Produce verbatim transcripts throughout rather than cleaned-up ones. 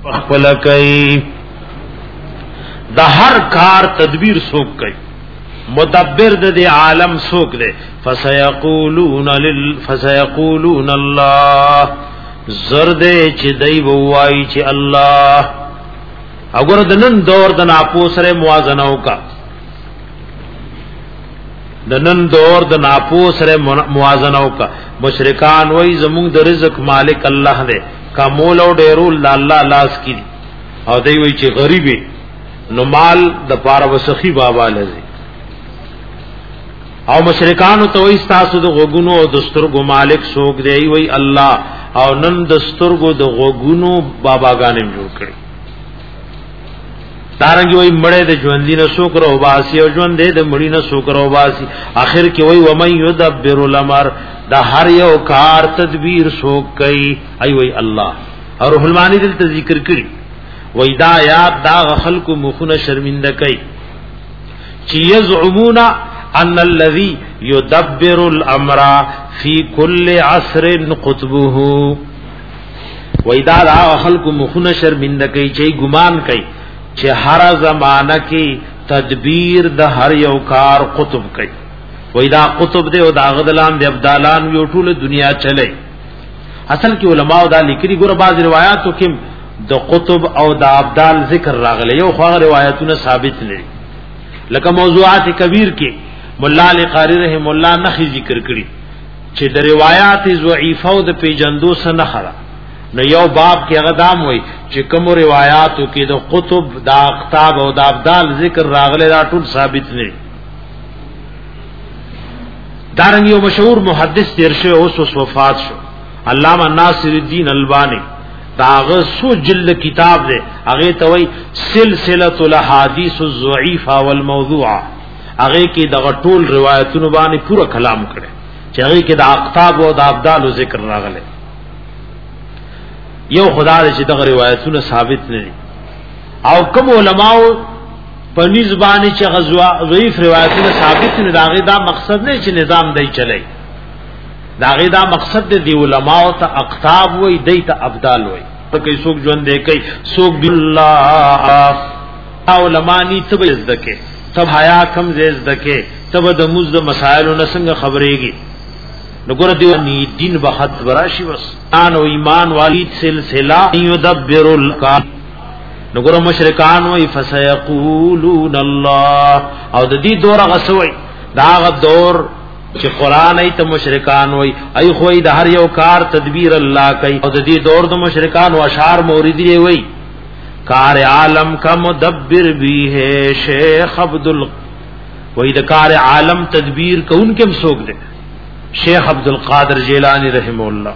خپل کوي د هر کار تدبیر سوک کوي مدبر د عالم سوک دے فسيقولون لل فسيقولون الله زرد چې دی وای چې الله وګوره د نن دور د ناپوه سره موازنه وکا د نن دور د ناپوه سره موازنه وکا مشرکان وای زموږ د رزق مالک الله دی کمول او ډیرول الله لاس کی او دی وای چې غریبي نو مال د پاره وسخی بابا لزی او مشرکان ته وای تاسو د غوګونو او دسترګو مالک سوک دی وای الله او نن دسترګو د غوګونو باباګانې جوړ کړي دارنګ وای مړې د ژوند دینه شکر او باسي او ژوند دې د مړې نه شکر او باسي اخر کې وای و من يدبر الامر دا هر یو کار تدبیر سو کوي ای وای الله او روح المانی دل ذکر کړي وای دا یاد دا خلق مخونه شرمنده کوي چې یزعمون ان الذي يدبر الامر في كل عصر قطبه وای دا دا خلق مخونه شرمنده کوي چې ګمان کوي چې هر زمانہ کې تدبیر د هر یو کار قطب کوي وای دا قطب دی او دا غدلان دی ابدالان یو ټول دنیا چلے اصل کې علماء دا لیکلي ګور بعض روایتو کې د قطب او د ابدال ذکر راغلی یو خو روایتونه ثابت نه لکه موضوعات کبیر کې مولا علی قاری رحم الله نخي ذکر کړي چې د روایت ضعیفه او د پیجندو سره خره نو یو باب کې غدام وای چې کوم روایتو کې د قطب د اقطاب او د ابدال ذکر راغلی دا ټول ثابت نه دارنګ یو مشهور محدث تیرشه اوس وفات شو علامہ ناصر الدین البانی داغه سو جلد کتاب دے هغه ته وای سلسله الاحاديث الضعيفه والموضوعه هغه کې دغه ټول روایتونو باندې پورا کلام کړي چې هغه کې د اقطاب او د ابدال ذکر راغلی یو خدای چې دغه روایتونه ثابت نه دي او کوم علماء په نسبانه چې غزوا ضعیف روایتونه ثابت نه داغه دا مقصد نه چې نظام دی چلی داغه دا مقصد دی علماء ته اقطاب وای دی ته ابدال وای کوي څوک ژوند دی کوي څوک بالله علماء ني تب زدکه تب حیا کم زدکه تب د موز د مسائل نو څنګه خبرېږي نګور دی ني دین بحث وراشي وس ان او ایمان والی سلسله يدبر الکار نګور مشرکان وای فسيقولون الله او د دې دور غسوي دا دور چې قران ایت مشرکان وای ای خوې د هر یو کار تدبیر الله کوي او د دې دور د مشرکان او اشعار موریدی وای کار عالم کا مدبر بھی ہے شیخ عبدال وای د کار عالم تدبیر کون کم سوک دے شیخ عبد القادر جیلانی رحمه الله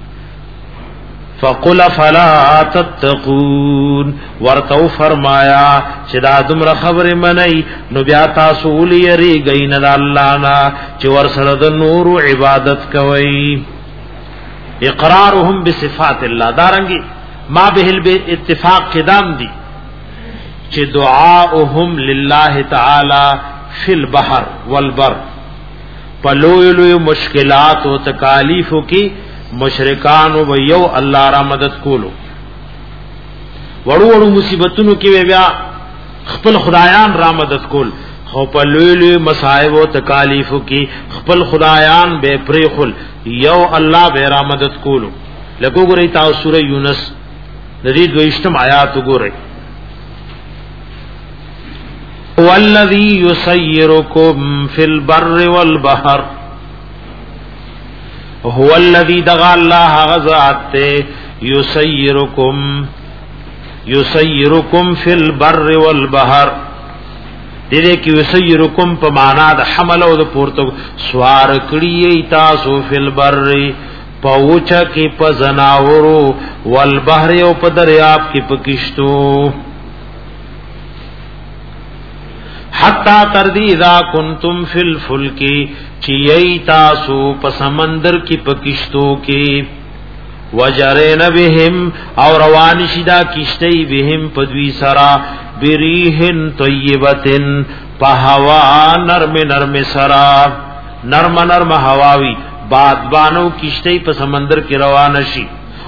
فقل فلا تتقون ورتو فرمایا چې دا دمر خبر منئی نو بیا تاسو لري غین الله نا چې ور سره د نور عبادت کوي اقرارهم بصفات الله دارنګي ما به اتفاق قدام دي چې دعاؤهم لله تعالی فی البحر والبر پلوئلو مشکلات و تکالیفو کی مشرکان و یو الله را مدد کولو وړو وړو مصیبتونو کې بیا خپل خدایان را مدد کول خو په لوی لوی مصائب او تکالیفو کې خپل خدایان به پرې خل یو الله به را مدد کولو لکه ګورئ تاسو سوره یونس د دې دویشتم آیات وګورئ والذی یسیرکم فی البر والبحر هو الذی دغا الله غزات یسیرکم یسیرکم فی البر والبحر دې کې یسیرکم په معنا د حمل او د پورته سوار کړی تاسو فی البر پوچا کې په زناورو والبحر او په دریاب کې په کشتو حتا تردی اذا کنتم فی الفلک چی تاسو په سمندر کې په کشتو کې وجرین بهم او روان شدا کشتی بهم په دوی سرا بریحن طیبتن په هوا نرم نرم سرا نرم نرم هواوی باد بانو کشتی په سمندر کې روان شي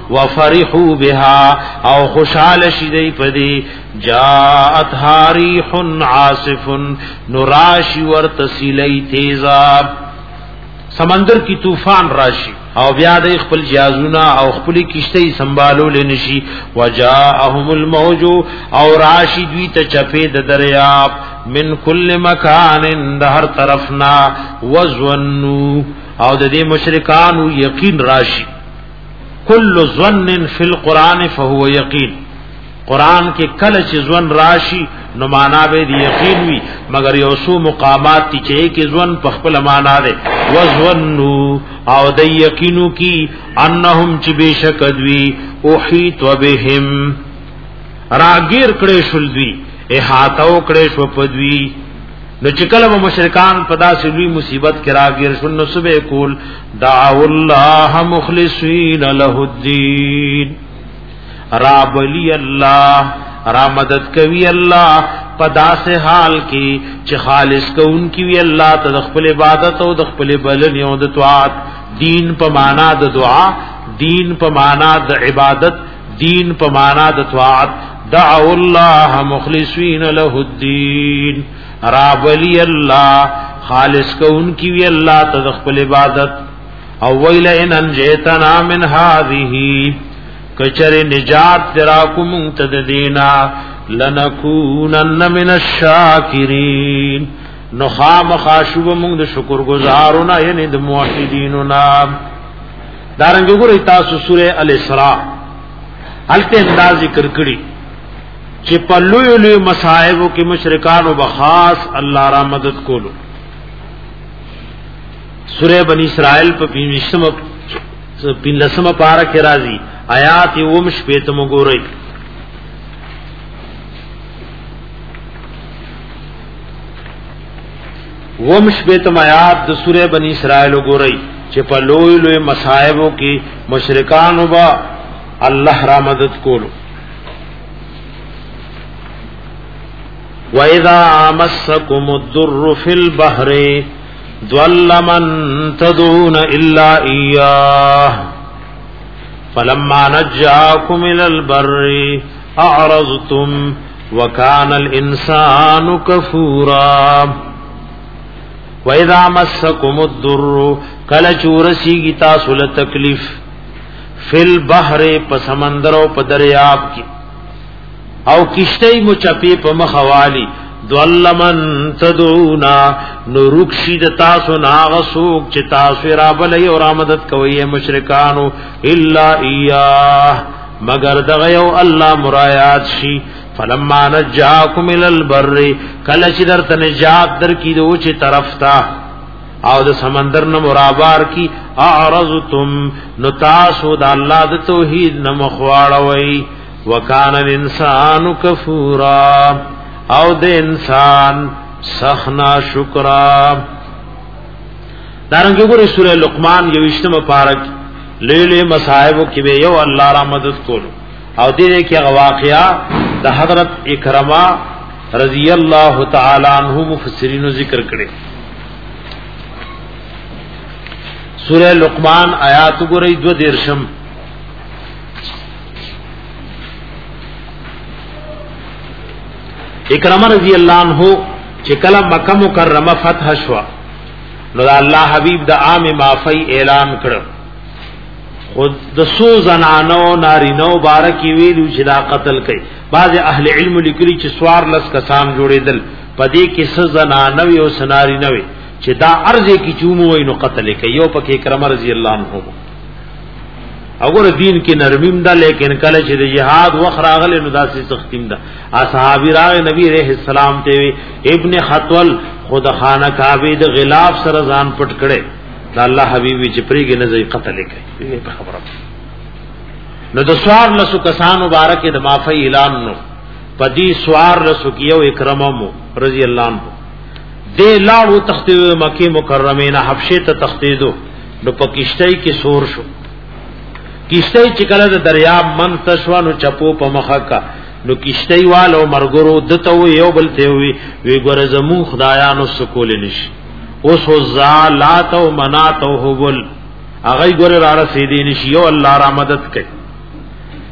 وفرحوا بها او خوشحال شیدی پدی جاءت حریح عاصف نراشی ورتسیلی تیزاب سمندر کی طوفان راشی او بیا د خپل جازونا او خپل کشتی سنبالو لنشي وجاءهم الموج او راشد وی ته چپه د دریاب من کل مکان د هر طرفنا وظنوا او د دې مشرکان یقین راشي کل ظن فی القران فهو یقین قران کې کله چې ځوان راشي نو معنا به دی یقین وی مگر یو سو مقامات تی چې کې ځوان په خپل معنا ده وظنوا او د یقینو کی انهم چې بشک دوی اوحیت وبهم راگیر کړي شول دوی احاتو کړي شو پدوی نو چې کله مشرکان پدا سوي مصیبت کې راگیر شول نو سبه کول دعوا الله مخلصین له الدین رب لی الله را مدد کوي الله پدا سے حال کی چې خالص کون کی وی الله ته خپل عبادت او د خپل بلن او د طاعت دین په معنا د دعا دین په معنا د عبادت دین په معنا د طاعت دعوا الله مخلصین له الدین رب لی الله خالص کون کی وی الله ته خپل عبادت او ویل ان انجیتنا من هذه کچره نجات تراکو منتد دینا لنکونن من الشاکرین نخام خاشوب منگ دا شکر گزارونا یعنی دا موحدینونا دارنگو گو ریتاسو سور الاسراء حلت انداز ذکر کری چی پلوی لوی مسائبو کی مشرکانو بخاص اللہ را مدد کولو سور بنی اسرائیل پا پینشتم پین لسم پارک رازی آیات ومش پیتم گورئی ومش پیتم آیات د سورہ بنی اسرائیل گورئی چې په لوی لوی مصائبو کې مشرکان با الله را مدد کولو وَإِذَا مَسَّكُمُ الضُّرُّ فِي الْبَحْرِ ضَلَّ مَن تَدْعُونَ إِلَّا إِيَّاهُ فَلَمَّا نَجَّاكُمْ إِلَى الْبَرِّ أَعْرَضْتُمْ وَكَانَ الْإِنسَانُ كَفُورًا وَإِذَا مَسَّكُمُ الضُّرُّ کله چورسیږي تاسو له تکلیف فی البحر په سمندر او په دریاب کې او کشتی مو چپی په مخوالی ذلمن تدعونا نورکشید تاسو ناغسوک چه تاسو رابلی اور آمدد کوئی مشرکانو الا ایاه مگر دغیو اللہ مرایات شی فلما نجاکم الالبر کلچ در تنجات در کی دو چه طرف تا او د سمندر نه مرابار کی اعرضتم نتاسو د الله د توحید نه مخواړوي وکانه الانسان کفورا او د انسان سخنا شکرا دارنګه ګورې سورې لقمان یوشتمه پارک لیلې مصائب کې به یو الله را مدد کولو او دې کې واقعیا د حضرت اکرمه رضی الله تعالی عنہ مفسرینو ذکر کړي سورہ لقمان آیات گوری دو دیرشم اکرمہ رضی اللہ عنہ چکل مکہ مکرمہ فتح شوا نو دا اللہ حبیب دا عام معافی اعلان کرو خود د سو زنانو نارینو بارکی ویلو چې دا قتل کړي بعض اهل علم لیکلي چې سوار لس کسان جوړېدل پدې کې س زنانو او سناری نوي چې دا ارزه کی چومو وینو قتل کوي یو پکې اکرمه رضی الله عنه وګوره دین کې نرمیم ده لیکن کله چې د جهاد وخراغله نو داسې سختیم ده اصحابی راغ نبی رحم السلام ته ابن خطول خود خانه کعبه د غلاف سره ځان پټ کړي دا الله حبیبی چې پریګ نه ځي قتل کوي په خبره نو د سوار لسو کسان مبارک د معافی اعلان نو پدی سوار لسو کیو اکرمه رضی الله عنه دے لاړو تختیدو مکی مکرمه نه حبشه ته تختیدو نو پکشتای کې سور شو کشتای چې کله د دریاب من تشوانو چپو په مخه کا نو کشتای والو مرګرو دته یو بل ته وی وی ګور زمو خدایانو سکول نشي اوس زالات او منات او هبل اغه ګور را رسیدې نشي یو الله را مدد کوي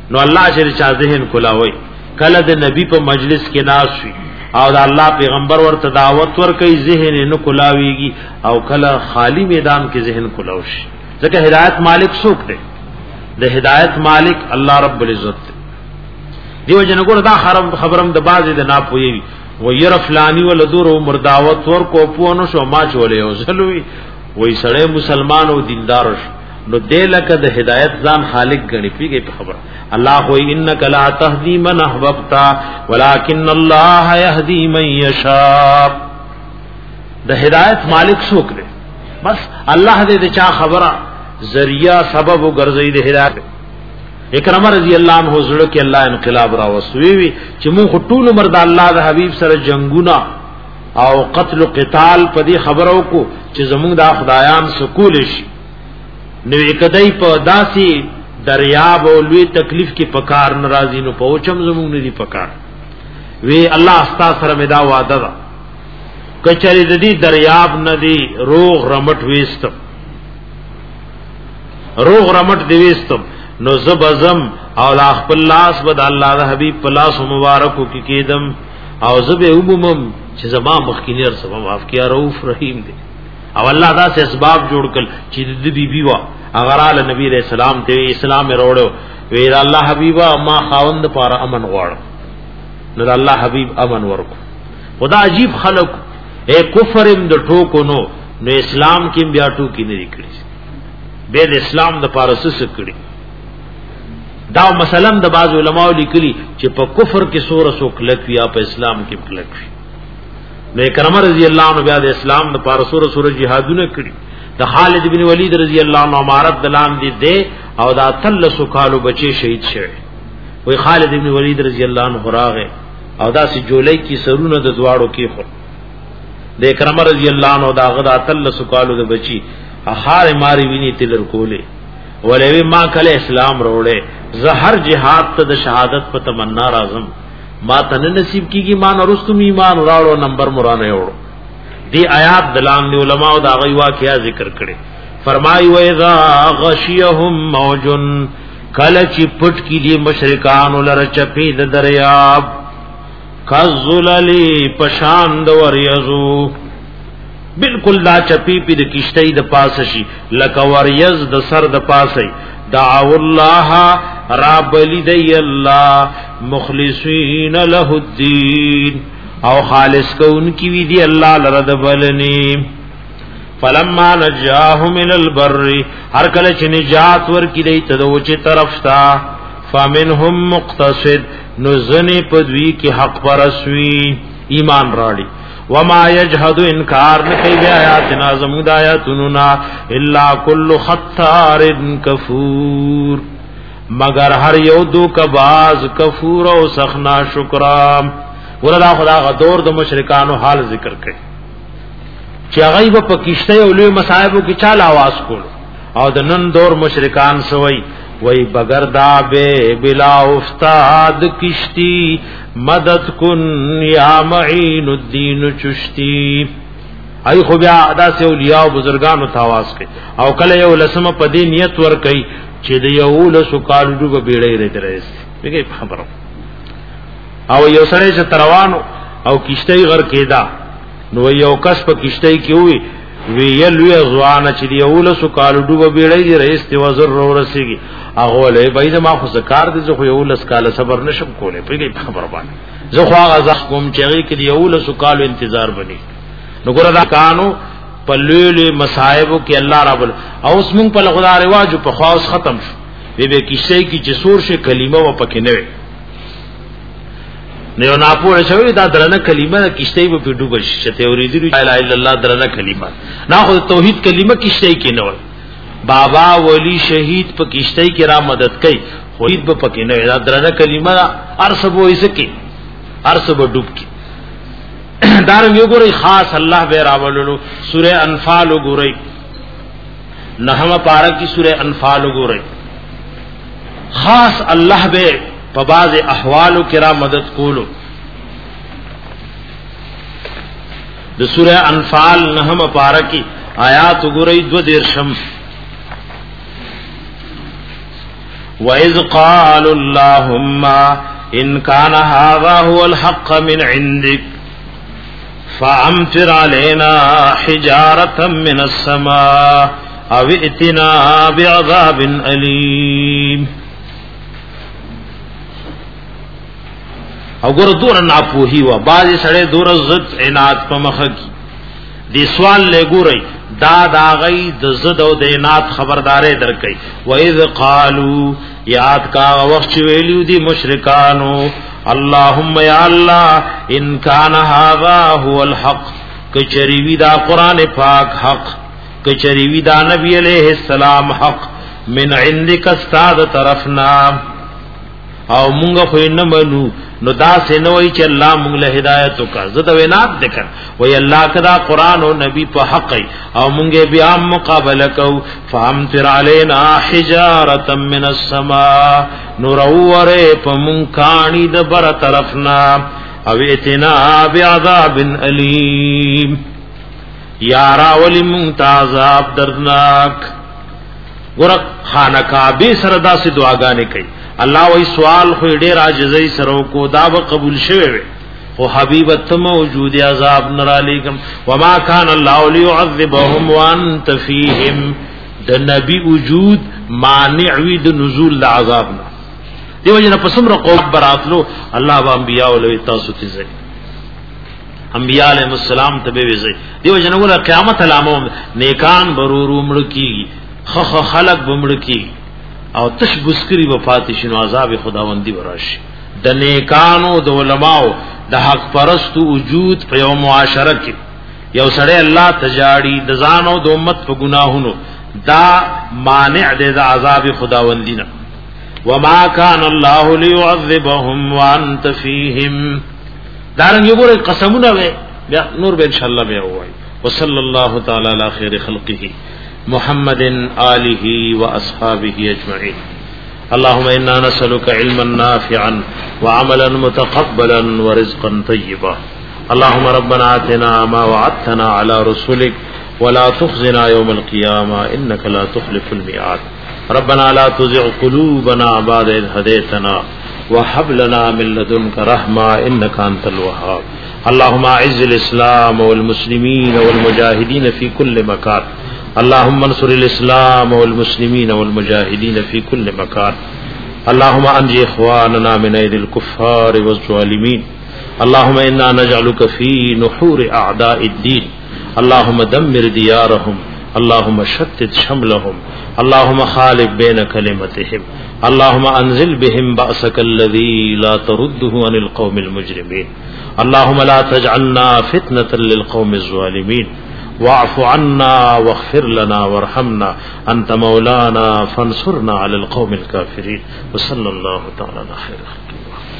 نو الله چې چا ذهن کولاوي کله د نبی په مجلس کې ناس وي او د الله پیغمبر ورته دعوت ورکړي ذهن نه کولاويږي او کله خالی میدان کې ذهن کولاوشي ځکه هدایت مالک څوک دی د هدایت مالک الله رب العزت دی دیو جن ګور دا خبرم د بازي د ناپوي و ير فلانی ول دور عمر دعوت ور کو پونو شو ما چولې او زلوي وای سړی مسلمان او دیندار شو نو دلکه د هدایت ځان خالق غني پیږي په خبر الله وای انک لا تهدی من احببت ولکن الله يهدي من یشاء د هدایت مالک څوک دی بس الله دې چا خبره ذریعہ سبب وګرځي د هدایت اکرم رضی الله عنه زړه کې الله انقلاب را وسوي وي چې مونږ ټول عمر د الله د حبيب سره جنگونه او قتل و قتال په دې خبرو کو چې زمونږ د خدایان سکول شي نو کدی په داسي دریاب او لوی تکلیف کې پکار ناراضي نو پوچم زمونږ نه دي پکار وی الله استا سره مدا وعده ده کچری د دې دریاب ندی روغ رمټ وېستم روغ رمټ دی وېستم نو زبزم او لا خپل لاس بد الله د حبيب پلاس مبارکو کې کېدم او زبه عمومم چې زما مخکینر سبا معاف کیا رؤوف رحیم دی او الله دا سه اسباب جوړ کړ چې د بی بی وا اگر ال نبی رسول الله ته اسلام وروړو وی الله حبیبا ما خاوند پر امن غواړم نو الله حبیب امن ورکو خدا عجیب خلق اے کفرم د ټوکو نو نو اسلام کې بیا ټوکی نه کړی به د اسلام د پارسس کړی دا مثلا د بعض علماء لیکلي چې په کفر کې سور سو کلک یا په اسلام کې کلک وي نو کرم رضی الله عنه بیا د اسلام د پار سور سور جهادونه کړی د خالد بن ولید رضی الله عنه امارت دلان دي دے او دا تل سو کالو بچي شهید شوه وی خالد بن ولید رضی الله عنه راغه او دا سي جولای کی سرونه د دواړو کې خو د کرم رضی الله عنه دا غدا تل سو کالو د بچي اخار ماری ویني تلر کوله ولوی ما کله اسلام روړې زهر جهاد ته د شهادت په تمنا راځم ما ته نصیب کیږي مان ورستم ایمان راړو نمبر مرانه وړو دی آیات دلان دی علماء دا غي واقعیا ذکر کړي فرمایي و اذا غشيهم موج کله چې پټ کی دی مشرکان ولر چپی د دریاب کذللی پشاند وریزو بالکل دا چپی پی د کشتی د پاس شي لک وریز د سر د پاسي دعو الله رب لدی الله مخلصین له الدین او خالص کون کی وی دی الله لرد بلنی فلما نجاهم من البر هر کله چې نجات ور کی دی ته دوچه طرف تا فمنهم مقتصد نزنی پدوی کی حق پرسوی ایمان راړي وما يجحد انکار نکي بیا آیاتنا زمود آیاتنا الا كل خطار کفور مگر هر یو دو کباز کفور او سخنا شکرام وردا خدا غدور د مشرکانو حال ذکر کړي چې غیب په کشته او لوی مصائب کې چال आवाज کول او د نن دور مشرکان سوئی وی بگر دا بے بلا استاد کشتی مدد کن یا معین الدین چشتی ای خو بیا ادا سے اولیاء و بزرگانو تاواز کئی او کله یو لسم پا دی نیت ور کئی چی دی یو لسو کالو با بیڑی رید رئیس بگئی خبرو او یو سڑی چه تروانو او کشتی غر کیدا نو یو کس پا کشتی کی ہوئی وی یلوی ازوانا چی دی اولسو کالو ڈوبا بیڑی دی رئیس تی وزر رو رسیگی اغولی بایده ما خو سکار دی زخو یولس کال صبر نشم کولی پیگئی خبر بانی زخو آغا زخ کم چیغی که دی اولسو کالو انتظار بنی نو گره دا کانو پلولی مسائبو کی اللہ رب او اس منگ پل خدا رواجو پا خواست ختم شو بی بی کشتی کی جسور شے کلمه و پکی نوی نیو ناپوڑ شوی دا درنه کلمه دا کشتی با پی ڈوبش شتے اوریدی رو لا الہ الا اللہ درنه کلمه نا خود توحید کلمه کشتی کی نوی بابا ولی شہید پا کشتی کی را مدد کئی خود با پکی نوی دا درنه کلمه دا عرص بو ایسا کی عرص با ڈوب کی دارنگ یو گو رئی خاص اللہ بے راولو سورہ انفال گو رئی نحم پارا کی سورہ انفال گو رئی خاص اللہ بے پباز احوالو کرا مدد کولو د سورہ انفال نحم پارا کی آیات گو رئی دو دیرشم وَإِذْ قَالُوا اللَّهُمَّ إِنْ كَانَ هَذَا هُوَ الْحَقَّ مِنْ عِنْدِكَ فَأَمْطِرْ عَلَيْنَا حِجَارَةً مِنَ السَّمَاءِ أَوْ ائْتِنَا بِعَذَابٍ أَلِيمٍ. او ګور دور نه پوهی و باز سړی دور زت عنایت په مخه کی دی سوال له ګوري دا دا غي د زد او د عنایت خبردارې درکې. وَإِذْ قَالُوا یاد کا وخت ویلو دی مشرکانو اللهم یا الله ان کان هذا هو الحق کچری وی دا قران پاک حق کچری وی دا نبی علیہ السلام حق من عندک استاد طرفنا او مونږ خو نه منو نو دا سينوي چې الله مونږ له هدايت وکړه زه د وینات دکړ وای الله کدا قران او نبی په حق او مونږه بیا مقابله کو فامطر علينا حجاره من السماء نور اوره په مونږ کانی د بر طرفنا او اتنا بعذاب الیم یا راولی مونږ عذاب دردناک. ګور خانه کعبه سره داسې دعاګانې کوي الله وی سوال خو ډیر عاجزۍ سره کو دا به قبول شوه او حبیب ته موجود عذاب نرالیکم وما كان الله ليعذبهم وانت فيهم د نبی وجود مانع وی د نزول العذاب نه دیو جن پسمره قوم براتلو الله با انبیاء ولوی تاسو ته زئی انبیاء علیهم السلام ته به زئی دیو جن ول قیامت علامه نیکان برورو مړکی خخ خلق بمړکی او تش بسکری وفات شنو عذاب خداوندی وراشي د نیکانو د علماو د حق پرست وجود په یو معاشره کې یو سړی الله تجاړي د ځان او د امت په ګناهونو دا مانع دی د عذاب خداوندی نه. وما كان الله ليعذبهم وانت فيهم دارنګ یو ګور قسمونه وي نور به ان شاء الله به وای. وصلی الله تعالی علی خیر خلقه محمد آله واصحابه اجمعين. اللهم انا نسألك علما نافعا وعملا متقبلا ورزقا طيبا. اللهم ربنا آتنا ما وعدتنا على رسلك ولا تخزنا يوم القيامة إنك لا تخلف الميعاد. ربنا لا تزغ قلوبنا بعد إذ هديتنا وهب لنا من لدنك رحمة إنك أنت الوهاب. اللهم أعز الإسلام والمسلمين والمجاهدين في كل مكان. اللهم انصر الاسلام والمسلمين والمجاهدين في كل مكان. اللهم انجي اخواننا من ايدي الكفار والظالمين. اللهم انا نجعلك في نحور اعداء الدين. اللهم دمر ديارهم. اللهم شتت شملهم. اللهم خالف بين كلمتهم. اللهم انزل بهم بأسك الذي لا ترده عن القوم المجرمين. اللهم لا تجعلنا فتنة للقوم الظالمين. واعف عنا واغفر لنا وارحمنا انت مولانا فانصرنا على القوم الكافرين. وصلى الله تعالى على خير خلقه.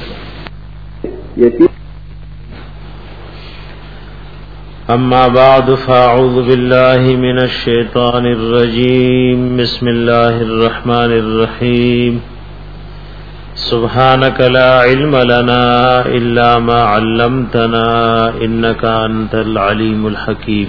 اما بعد فاعوذ بالله من الشيطان الرجيم. بسم الله الرحمن الرحيم. سبحانك لا علم لنا الا ما علمتنا انك انت العليم الحكيم.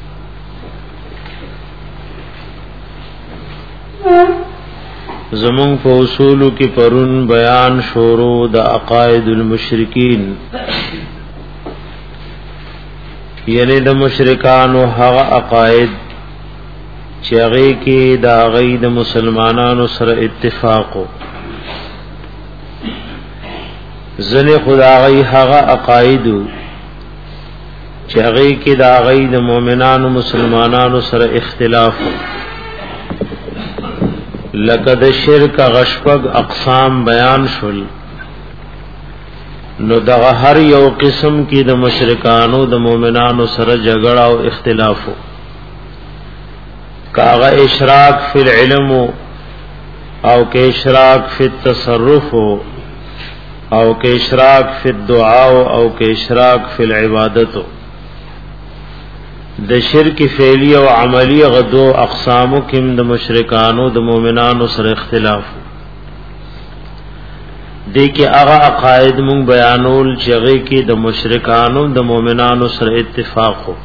زمون په اصولو کې پرون بیان شروع د عقاید المشرکین یعنی د مشرکانو هغه عقاید چې هغه کې د هغه د مسلمانانو سره اتفاق ځنه خدای هغه عقاید چې هغه کې د هغه د مؤمنانو مسلمانانو سره اختلاف لکه د شرک غشپگ اقسام بیان شول نو دغه هر یو قسم کې د مشرکانو د مؤمنانو سره جګړه او اختلاف کاغه اشراک فی العلم او کې اشراک فی التصرف او کې اشراک فی الدعاء او کې اشراک فی العبادت د شرک فعلی او عملی غدو اقسامو کم د مشرکانو د مؤمنانو سره اختلاف دي کې هغه عقاید مون بیانول چې هغه کې د مشرکانو د مؤمنانو سره اتفاق وو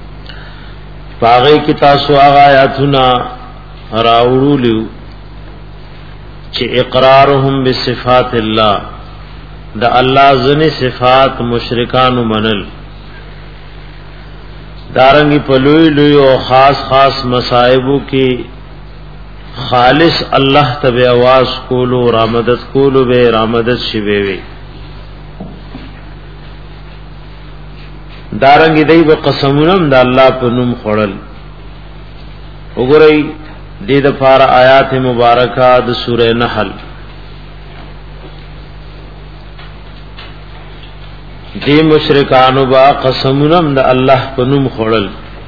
پاغه کې تاسو هغه آیاتونه راوړو چې اقرارهم بصفات الله د الله ځنې صفات مشرکانو منل دارنګي په لوی لوی او خاص خاص مصائبو کې خالص الله تبع आवाज کولو رامدد کولو به رامدد شي وي دارنګي دای په قسمونم د الله په نوم خړل وګورئ دې د فار آیات مبارکه د سوره نحل دی مشرکانو با قسمونم د الله په نوم خړل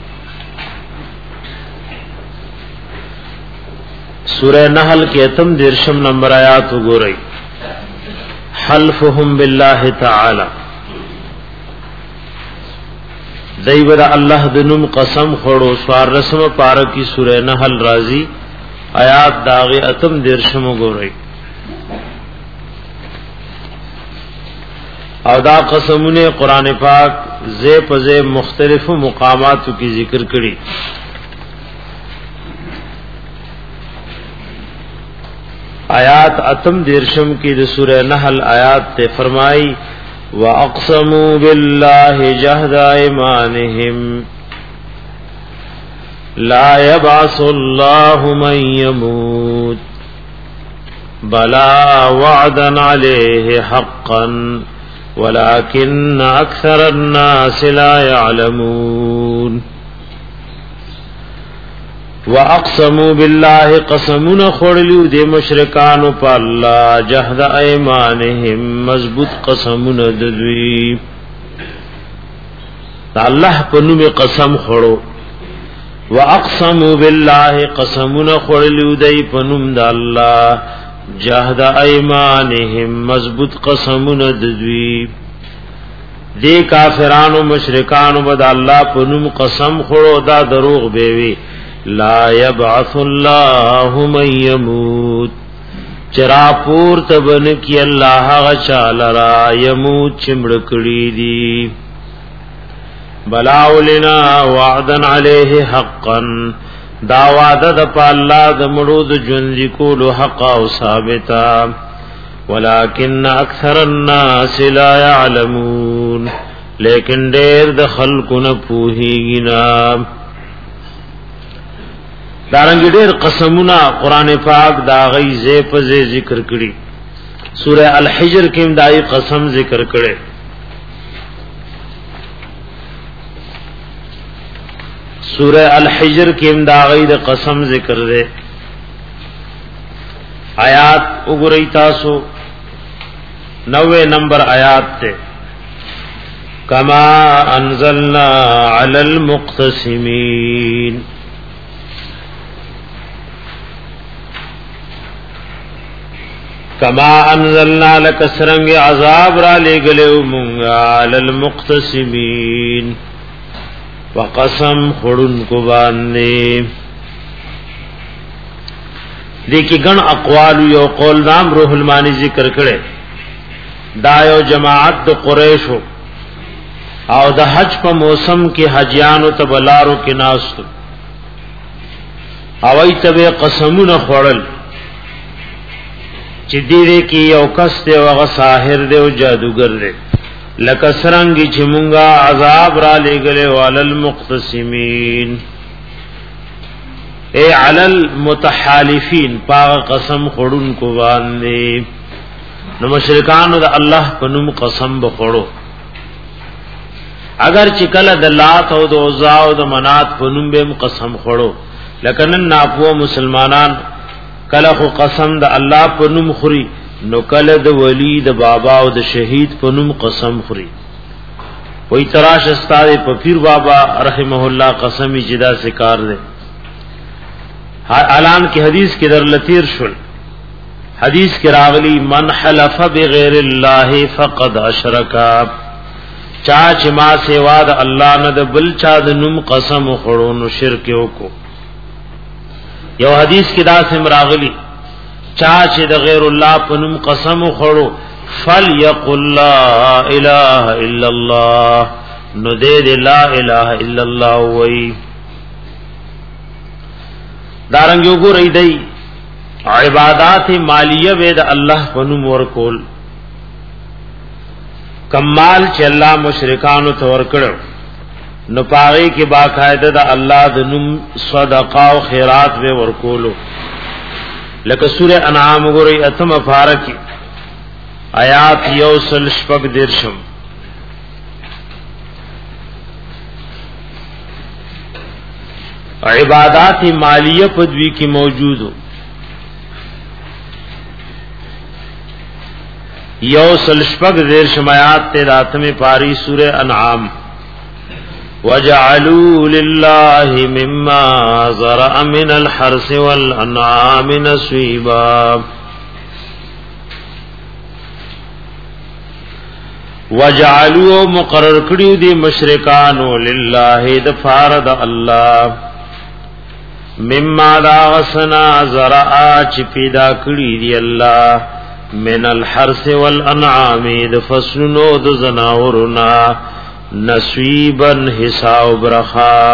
سورہ نحل کې اتم درشم نمبر آیات وګورئ حلفهم بالله تعالی دایبر الله د نوم قسم خړو سوار رسم پارا کی سورہ نحل رازی آیات داغه اتم درشم وګورئ او دا قسمونه قران پاک زی په زی مختلفو مقاماتو کی ذکر کړي آیات اتم دیرشم کی د سورہ نحل آیات ته فرمای واقسموا بالله جهد ايمانهم لا يبعث الله من يموت بلا وعدا عليه حقا ولكن اكثر الناس لا يعلمون واقسموا بالله قسمنا خړلیو د مشرکانو په الله جهد ايمانهم مضبوط قسمنا د دوی الله په نوم قسم خړو واقسموا بالله قسمنا خړلیو د په نوم د الله جهد ايمانهم مضبوط قسمنا د دوی دی کافرانو مشرکانو بد الله په نوم قسم خړو دا دروغ بیوي لا يبعث الله من يموت چرا پور تبن کی الله غچالرا يموت چمړ کړي دي بلاولنا وعدا عليه حقا دا وعده د الله د مړو د ژوند کولو حق او ثابتا ولكن اکثر الناس لا يعلمون لیکن ډېر د خلکو نه پوهیږي نه دارنګ ډېر قسمونه قران پاک دا غي زې په زې ذکر کړي سوره الحجر کې دای قسم ذکر کړي سوره الحجر کې دا غي د قسم ذکر ده آیات وګورئ تاسو نوے نمبر آیات ته کما انزلنا علی المقتسمین کما انزلنا لکسرنگ عذاب را لے گلے مونگا علی المقتسمین وقسم خورن کو باندے دیکھی گن اقوال یو قول نام روح المانی ذکر کرے دا یو جماعت د قریشو او د حج په موسم کې حجیانو ته بلارو کې ناستو او ای ته قسمونه خورل چې دې کې یو کس ته وغه ساحر دی او جادوګر دی لکه سرنګي چې مونږه عذاب را لګلې والل مقتسمین اے علل متحالفین پاغ قسم خورون کو باندې نو مشرکانو د الله په نوم قسم بخورو اگر چې کله د لات او د عزا او د منات په نوم به قسم خورو لکه نن ناپو مسلمانان کله خو قسم د الله په نوم خوري نو کله د ولی د بابا او د شهید په نوم قسم خوري وې تراش استاد په پیر بابا رحمه الله قسمی جدا سکار دے اعلان کی حدیث کې در لتیر شول حدیث کې راغلی من حلف بغیر الله فقد اشرک چا چې ما سوا د الله نه د بل چا د نوم قسم خورو نو شرک وکړو یو حدیث کې دا سم راغلی چا چې د غیر الله په نوم قسم خورو فليقل لا اله الا الله نو دې لا اله الا الله وای دارنګ یو ګورې دی عبادات مالیه وې د الله په نوم ورکول کمال چې الله مشرکانو ته ورکړو نو پاره کې باقاعده د الله د نوم صدقه او خیرات به ورکولو لکه سوره انعام وګورئ اتم فارکی آیات یوسل شپږ درشم عبادات مالیه په دوی کې موجودو یوسل شپږ درشم آیات ته راتمه پاری سوره انعام وَجَعَلُوا لِلَّهِ مِمَّا زَرَعَ مِنَ الْحَرْثِ وَالْأَنْعَامِ نَصِيبًا وَجَعَلُوا مقرر کړیو دي مشرکانو لله د فارد الله مما دا غسنا زرع چې پیدا کړی دی الله من الحرث والانعام د فصلونو د زناورنا نصیبا حساب برخا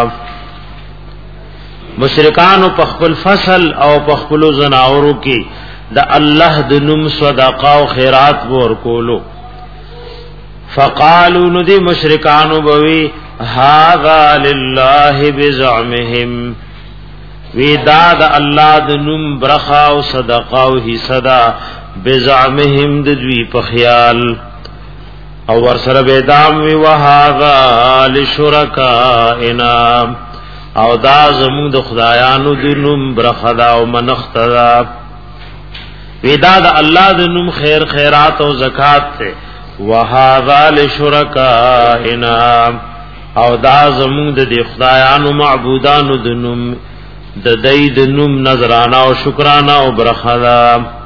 مشرکانو په خپل فصل او په خپل زناورو کې د الله د نوم صدقه او خیرات ورکولو فقالوا ندی مشرکانو بوي هذا لله بزعمهم ویداد الله د نوم برخا او صدقه او حصدا بزعمهم د دوی په خیال او ورسره بيدام وی وهذا لشرکائنا او دا زمون د خدایانو د نوم برخدا او منختدا ویدا د الله د نوم خیر خیرات او زکات ته وهذا لشرکائنا او دا زمون د خدایانو معبودانو د نوم د دای د نوم نظرانه او شکرانه او برخدا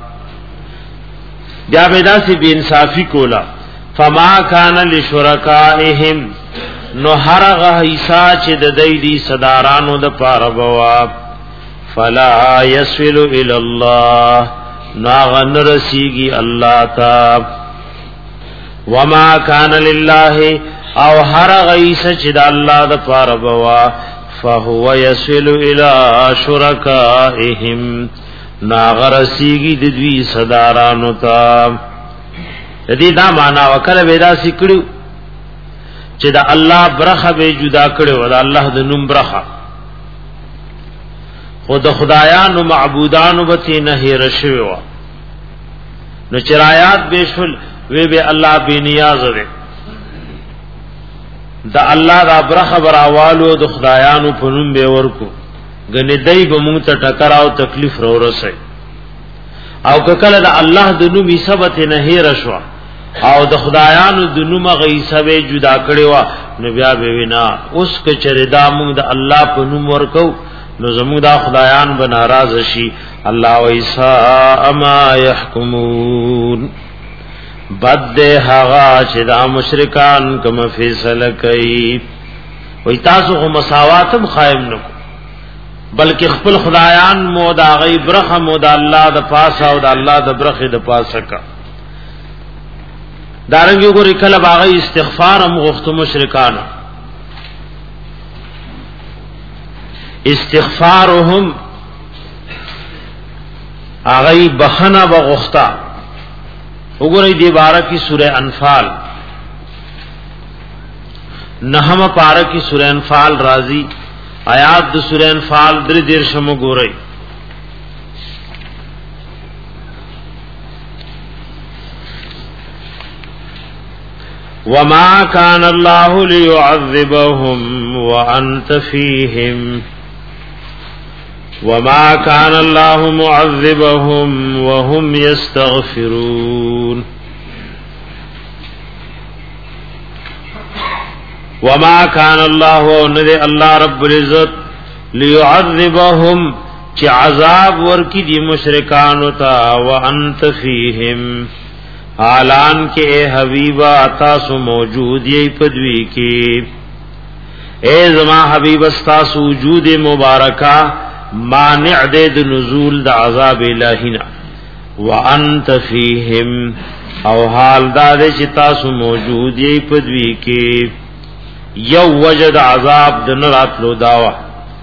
بیا پیدا سی بے انصافی کولا فما کان لشرکائهم نو هرغه حصہ چې د دای دی صدارانو د پاره بوا فلا يصل الى الله ناغن رسیږي الله تا وما کان لله او هرغه حصہ چې د الله د پاره بوا فهو يصل الى شرکائهم ناغرسیږي د دوی صدارانو ته دې دا معنا وکړه ودا سکړو چې دا الله برخه به جدا کړو دا الله د نوم برخه خود خدایانو معبودانو به نه هیر شوی نو چرایات بشل وی به الله به نیاز وي دا الله دا برخه براوالو د خدایانو په نوم به ورکو غنی دای به مونږ ته ټکر او تکلیف رو رسي او کله د الله د نوم حسابت نه هیر شو او د خدایانو د نوم غیسه به جدا کړي وا نو بیا به وینا اوس که چر دا مونږ د الله په نوم ورکو نو زموږ د خدایان به ناراض شي الله وایسا اما يحكمون بد هغه چې دا مشرکان کوم فیصله کوي وای تاسو هم مساواتم قائم نکو بلکې خپل خدایان مو دا غي برخه مو د الله د پاسه او د الله د برخه د پاسه کا دارنګ یو ګوري کله باغی استغفار هم غوښتو مشرکان استغفارهم اغی بخنا بغختا وګورئ دی بارہ کی سورہ انفال نحم پارہ کی سورہ انفال راضی آیات د سورہ انفال در دیر شمو ګورئ وما كان الله ليعذبهم وانت فيهم وما كان الله معذبهم وهم يستغفرون وما كان الله ندي الله رب العزت ليعذبهم چې عذاب ورکی دي مشرکان تا وانت فيهم حالان کې اے حبیبا تاسو موجود یې پدوی کې اے زما حبیب تاسو وجود مبارکہ مانع دے د نزول د عذاب الہینا وانت فیہم او حال دا دے چې تاسو موجود یې پدوی کې یو وجد عذاب د نراتلو داوا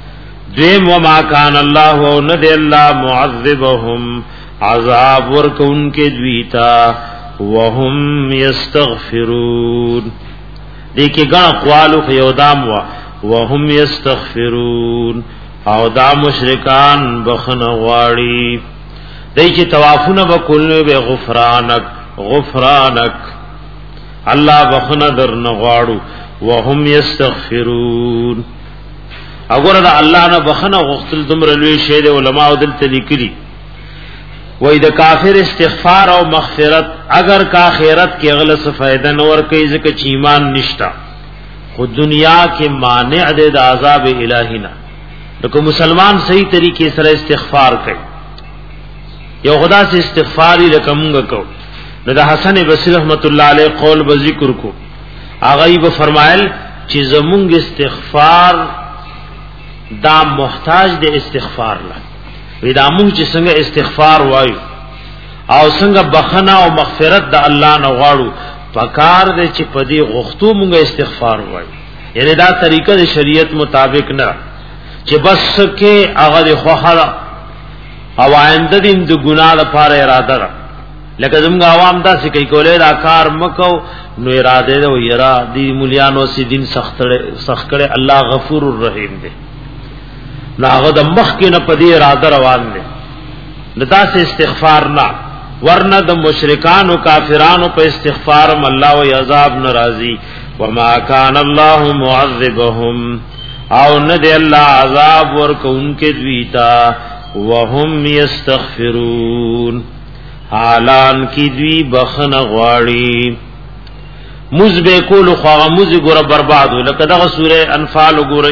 دیم وما کان الله و ند الله معذبهم عذاب ورکون کے دویتا وهم یستغفرون دیکھیں گا اقوالو خیودام وا وهم یستغفرون او دا مشرکان بخن غواړي دای چې توافونه وکول به غفرانک غفرانک الله بخن در نغواړو وهم یستغفرون اگر دا الله نه بخنه غختل دمر لوی شه د علماء دل تلیکلی وای د کافر استغفار او مغفرت اگر کا خیرت کې غلط فائدہ نور کوي ځکه چې ایمان نشتا خو دنیا کې مانع د عذاب الہی نه نو مسلمان صحیح طریقې سره استغفار کوي یو خدا سے استغفاری لکمږه کو نو د حسن بصری رحمت الله علیه قول به ذکر کو هغه به فرمایل چې زمونږ استغفار دا محتاج د استغفار لا وی دا مونږ چې څنګه استغفار وایو او څنګه بخنه او مغفرت د الله نه غواړو پکار دې چې پدی غختو مونږ استغفار وایو یعنی دا طریقه د شریعت مطابق نه چې بس کې هغه خوخه او آینده دین د ګناه لپاره اراده را لکه زموږ عوام دا څه کوي کولای دا کار مکو نو اراده ده یرا دی مليانو سي دین سخت سخت کړي الله غفور الرحیم دی ناغه د مخ کې نه پدې اراده روان دي لدا سے استغفار نه ورنه د مشرکان او کافرانو په استغفار م الله او عذاب ناراضي وما كان الله معذبهم او نه دی الله عذاب ورکوونکې دویتا وهم یستغفرون حالان کی دوی بخن غواړي مزبه کول خو مز ګره برباد لکه دغه سوره انفال وګورئ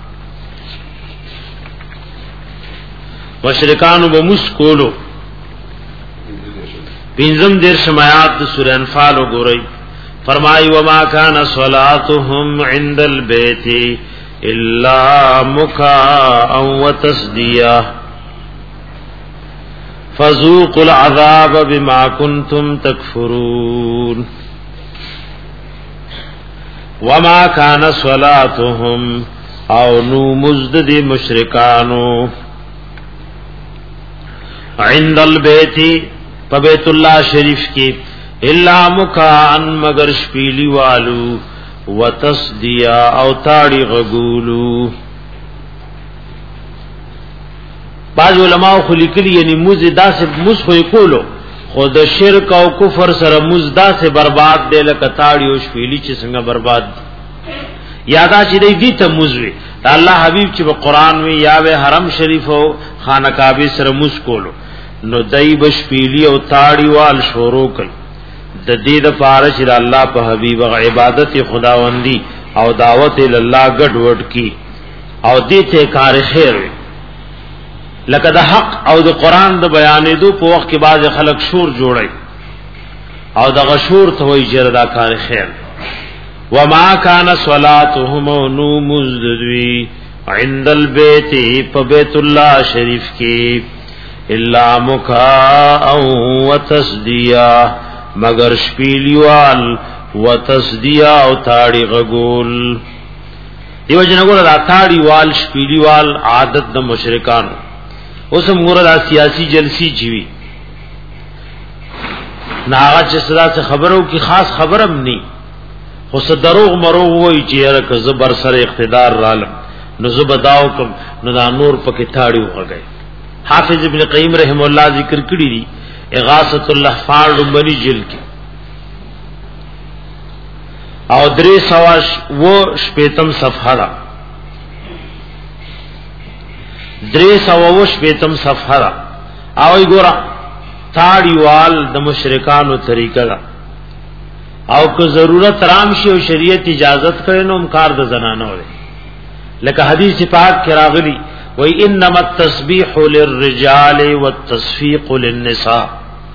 مشرکانو به مسکولو پینزم دیر شمایات سورہ انفال وګورئ فرمای وما كان صلاتهم عند البيت الا مكاء وتصديا فذوقوا العذاب بما كنتم تكفرون وما كان صلاتهم او نو مزد مشرکانو عند البيت فبيت الله شریف کی الا مکان مگر شپیلی والو وتصدیا او تاڑی غگولو بعض علماء خلقلی یعنی مزدا سے مسخوی کولو خود شرک او کفر سره مزدا سے برباد دے لکه تاڑی او شپیلی چې څنګه برباد یادا چې دی ته مزوی الله حبیب چې په قران وی یا و حرم شریف او خانه کعبه سره مز کولو نو دای بش پیلی او تاڑی وال شروع کړ د دې د فارش د الله په حبیب او عبادت خداوندی او دعوت الله ګډ وډ کی او دې ته کار خیر لکه د حق او د قران د بیانې دو په وخت کې باز خلک شور جوړي او د غشور ته وی جردا کار خیر وما كان صلاتهم نو مزدوی عند البيت فبيت الله شریف کی الا مکاء وتصدیا مگر شپیلیوال وتصدیا او تاڑی غگول دیو جنگو دا تاڑی وال شپیلیوال عادت دا مشرکان اسم گورا دا سیاسی جلسی جیوی ناغا چسدا سے خبروں کی خاص خبرم نی خس دروغ مروغ وی چیئر که زبر سر اقتدار رالم نو زبداو کم نو دا نور پکی تاڑی ہوگا گئے حافظ ابن قیم رحم اللہ ذکر کری دی اغاثت اللحفان رنبنی جل کی او دری سواش وہ شپیتم صفحہ دا دری سوا وہ شپیتم صفحہ دا اوی گورا تاڑی وال دا مشرکانو طریقہ دا او که ضرورت رامشی او شریعت اجازت کرے نو امکار دا زنانو دے لکہ حدیث پاک کی راغلی وَإِنَّمَا انما التسبیح للرجال والتصفیق للنساء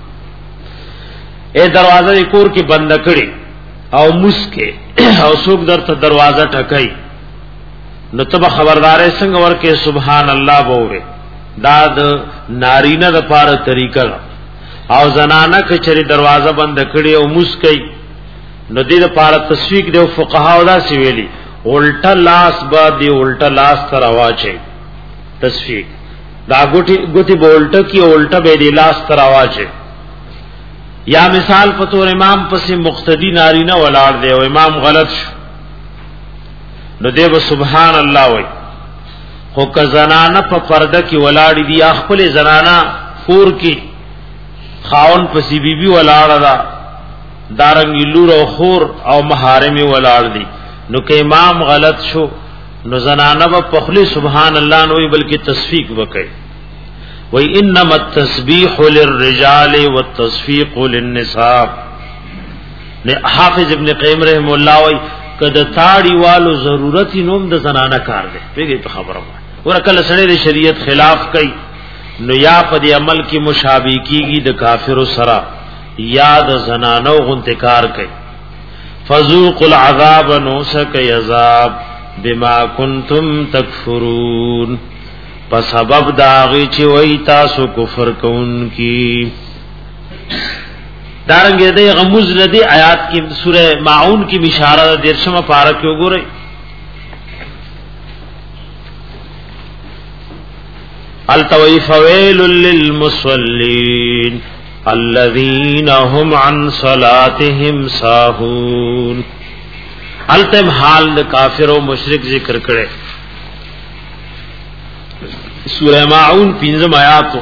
اے دروازه کور کې بند کړي او مسکه او څوک درته دروازه ټکای نو تب خبردارې څنګه ورکه سبحان الله بووي دا د نارینه د پاره طریقه او زنانه کې چې دروازه بند کړي او مسکه نو دې د پاره تصفیق دی فقها او دا سی ویلي الټا لاس با دی الټا لاس تر واچي تصفیق دا ګوتی ګوتی بولټه کی اولټه به دی لاس تراواچه یا مثال پتور امام پس مقتدی نارینه ولاړ دی او امام غلط شو نو دیو سبحان الله وای خو که زنانه په پرده کې ولاړ دی خپل زنانه فور کې خاون پسی بی بی ولاړه دا دارنګ لور او خور او محارم ولاړ دي نو که امام غلط شو نو زنانه په خلی سبحان الله نو بلکې تصفیق وکړي وای انما التسبیح للرجال والتصفیق للنساء نے حافظ ابن قیم رحم الله وای کده تاړي والو ضرورت نوم د زنانه کار دی پیږي په خبره ورکل سره د شریعت خلاف کوي نو یا په دې عمل کې مشابه کیږي د کافر سره یا د زنانو غنتکار کوي فذوقوا العذاب نوسک یذاب بما کنتم تکفرون په سبب داغي چې وای تاسو کفر کوونکی دارنګه دې غموز لدی آیات کې سوره ماعون کې اشاره د درشمه پارا کې وګورئ التوی فویل للمصلین الذين هم عن صلاتهم ساهون التم حال د کافر او مشرک ذکر کړي سورہ ماعون پنځم آیات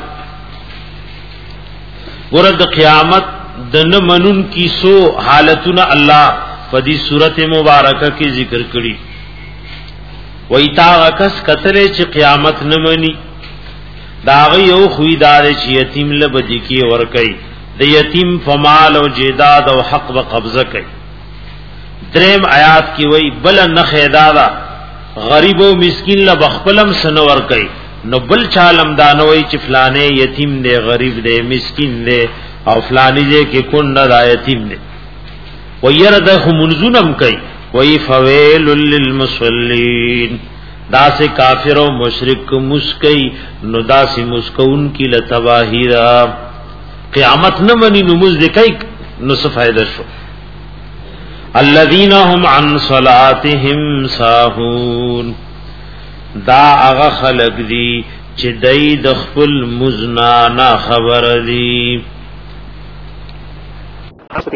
ورته قیامت د نه منون کی سو حالتونه الله په دې سورته مبارکه کې ذکر کړي وای تا کس کتره چې قیامت نه مني داغی او خویدار چې یتیم لبدی کی ور کوي د یتیم فمال او جیداد او حق و قبضه کوي دریم آیات کی وای بل نه خیدادا غریب او مسکین ل بخپلم سنور کوي نو بل چالم دانوي چې فلانه یتیم دی غریب دی مسکین دی او فلانی دی کې کون نه یتیم دی ويرده منزنم کوي وای فویل للمصلین دا سے کافر و مشرک مسکی نو دا سے مسکون کی لتباہی را قیامت نمانی نموز دکائی نو سفائدہ شو الذین هم عن صلاتهم ساہون دا اغا خلق دی چی دی دخپل مزنانا خبر دی